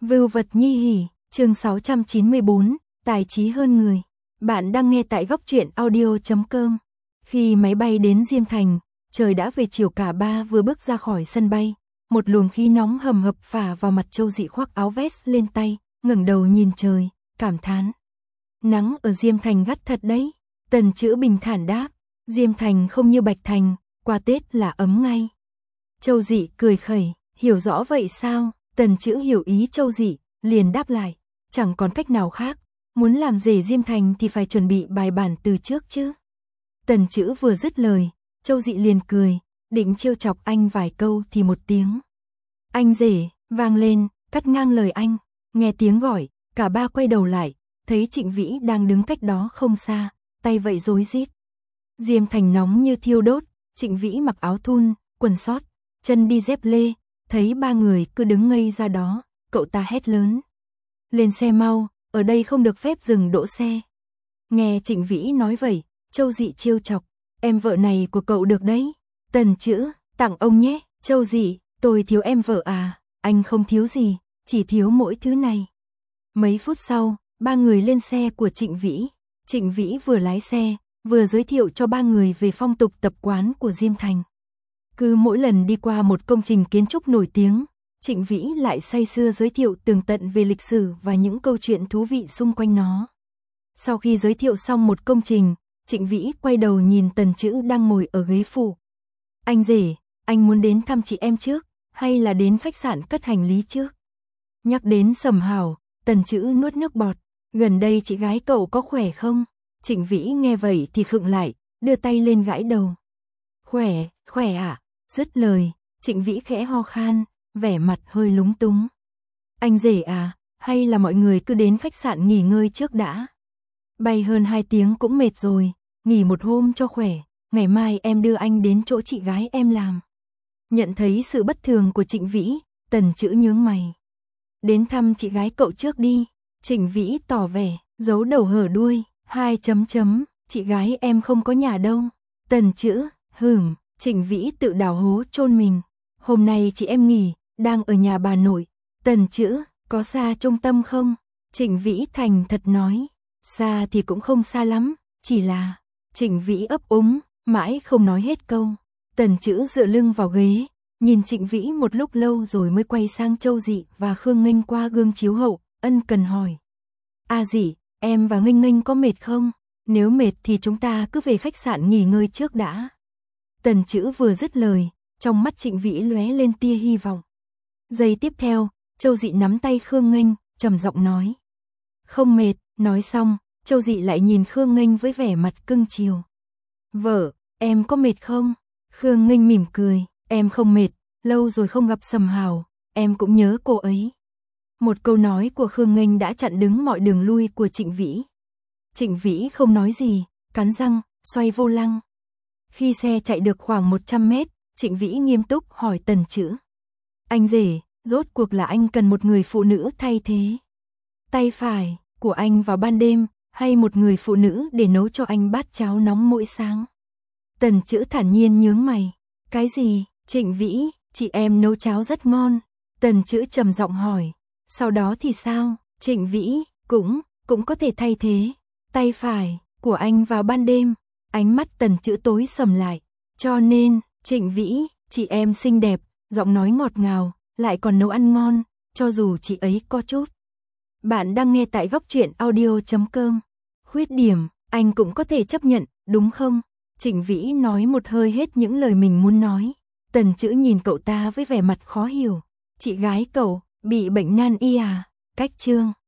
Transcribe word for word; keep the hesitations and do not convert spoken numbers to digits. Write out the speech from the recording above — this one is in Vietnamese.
Vưu vật nhi hỉ, chương sáu trăm chín mươi bốn, tài trí hơn người. Bạn đang nghe tại góc truyện audio chấm com. Khi máy bay đến Diêm Thành, trời đã về chiều, cả ba vừa bước ra khỏi sân bay, một luồng khí nóng hầm hập phả vào mặt. Châu Dị khoác áo vest lên tay, ngẩng đầu nhìn trời, cảm thán. Nắng ở Diêm Thành gắt thật đấy. Tần Chữ bình thản đáp, Diêm Thành không như Bạch Thành, qua Tết là ấm ngay. Châu Dị cười khẩy, hiểu rõ vậy sao? Tần Chữ hiểu ý Châu Dị, liền đáp lại, chẳng còn cách nào khác, muốn làm rể Diêm Thành thì phải chuẩn bị bài bản từ trước chứ. Tần Chữ vừa dứt lời, Châu Dị liền cười, định trêu chọc anh vài câu thì một tiếng anh rể vang lên, cắt ngang lời anh. Nghe tiếng gọi, cả ba quay đầu lại, thấy Trịnh Vĩ đang đứng cách đó không xa, tay vẫy rối rít. Diêm Thành nóng như thiêu đốt, Trịnh Vĩ mặc áo thun, quần sót, chân đi dép lê, thấy ba người cứ đứng ngây ra đó, cậu ta hét lớn. Lên xe mau, ở đây không được phép dừng đỗ xe. Nghe Trịnh Vĩ nói vậy, Châu Dị trêu chọc, em vợ này của cậu được đấy. Tần Chữ, tặng ông nhé. Châu Dị, tôi thiếu em vợ à? Anh không thiếu gì, chỉ thiếu mỗi thứ này. Mấy phút sau, ba người lên xe của Trịnh Vĩ. Trịnh Vĩ vừa lái xe, vừa giới thiệu cho ba người về phong tục tập quán của Diêm Thành. Cứ mỗi lần đi qua một công trình kiến trúc nổi tiếng, Trịnh Vĩ lại say sưa giới thiệu tường tận về lịch sử và những câu chuyện thú vị xung quanh nó. Sau khi giới thiệu xong một công trình, Trịnh Vĩ quay đầu nhìn Tần Chữ đang ngồi ở ghế phụ. Anh rể, anh muốn đến thăm chị em trước, hay là đến khách sạn cất hành lý trước? Nhắc đến Sầm Hảo, Tần Chữ nuốt nước bọt, gần đây chị gái cậu có khỏe không? Trịnh Vĩ nghe vậy thì khựng lại, đưa tay lên gãi đầu. Khỏe, khỏe ạ. À? Dứt lời, Trịnh Vĩ khẽ ho khan, vẻ mặt hơi lúng túng. Anh rể à, hay là mọi người cứ đến khách sạn nghỉ ngơi trước đã? Bay hơn hai tiếng cũng mệt rồi, nghỉ một hôm cho khỏe, ngày mai em đưa anh đến chỗ chị gái em làm. Nhận thấy sự bất thường của Trịnh Vĩ, Tần Chữ nhướng mày. Đến thăm chị gái cậu trước đi. Trịnh Vĩ tỏ vẻ, giấu đầu hở đuôi, hai chấm chấm, chị gái em không có nhà đâu. Tần Chữ, hửm, Trịnh Vĩ tự đào hố chôn mình. Hôm nay chị em nghỉ, đang ở nhà bà nội. Tần Chữ, có xa trung tâm không? Trịnh Vĩ thành thật nói, xa thì cũng không xa lắm, chỉ là... Trịnh Vĩ ấp úng, mãi không nói hết câu. Tần Chữ dựa lưng vào ghế, nhìn Trịnh Vĩ một lúc lâu rồi mới quay sang Châu Dị và Khương Nghênh qua gương chiếu hậu, ân cần hỏi. A Dị, em và Nghênh Nghênh có mệt không? Nếu mệt thì chúng ta cứ về khách sạn nghỉ ngơi trước đã. Tần Chữ vừa dứt lời, trong mắt Trịnh Vĩ lóe lên tia hy vọng. Giây tiếp theo, Châu Dị nắm tay Khương Nghênh, trầm giọng nói. Không mệt. Nói xong, Châu Dị lại nhìn Khương Nghênh với vẻ mặt cưng chiều. Vợ, em có mệt không? Khương Nghênh mỉm cười, em không mệt, lâu rồi không gặp Sầm Hảo, em cũng nhớ cô ấy. Một câu nói của Khương Nghênh đã chặn đứng mọi đường lui của Trịnh Vĩ. Trịnh Vĩ không nói gì, cắn răng, xoay vô lăng. Khi xe chạy được khoảng một trăm mét, Trịnh Vĩ nghiêm túc hỏi Tần Chữ. Anh rể, rốt cuộc là anh cần một người phụ nữ thay thế tay phải của anh vào ban đêm, hay một người phụ nữ để nấu cho anh bát cháo nóng mỗi sáng? Tần Chữ thản nhiên nhướng mày. Cái gì? Trịnh Vĩ, chị em nấu cháo rất ngon. Tần Chữ trầm giọng hỏi. Sau đó thì sao? Trịnh Vĩ, cũng, cũng có thể thay thế tay phải của anh vào ban đêm. Ánh mắt Tần Chữ tối sầm lại. Cho nên, Trịnh Vĩ, chị em xinh đẹp, giọng nói ngọt ngào, lại còn nấu ăn ngon, cho dù chị ấy có chút. Bạn đang nghe tại góc truyện audio chấm com. Khuyết điểm, anh cũng có thể chấp nhận, đúng không? Trịnh Vĩ nói một hơi hết những lời mình muốn nói. Tần Chữ nhìn cậu ta với vẻ mặt khó hiểu. Chị gái cậu, bị bệnh nan y à? Cách chương.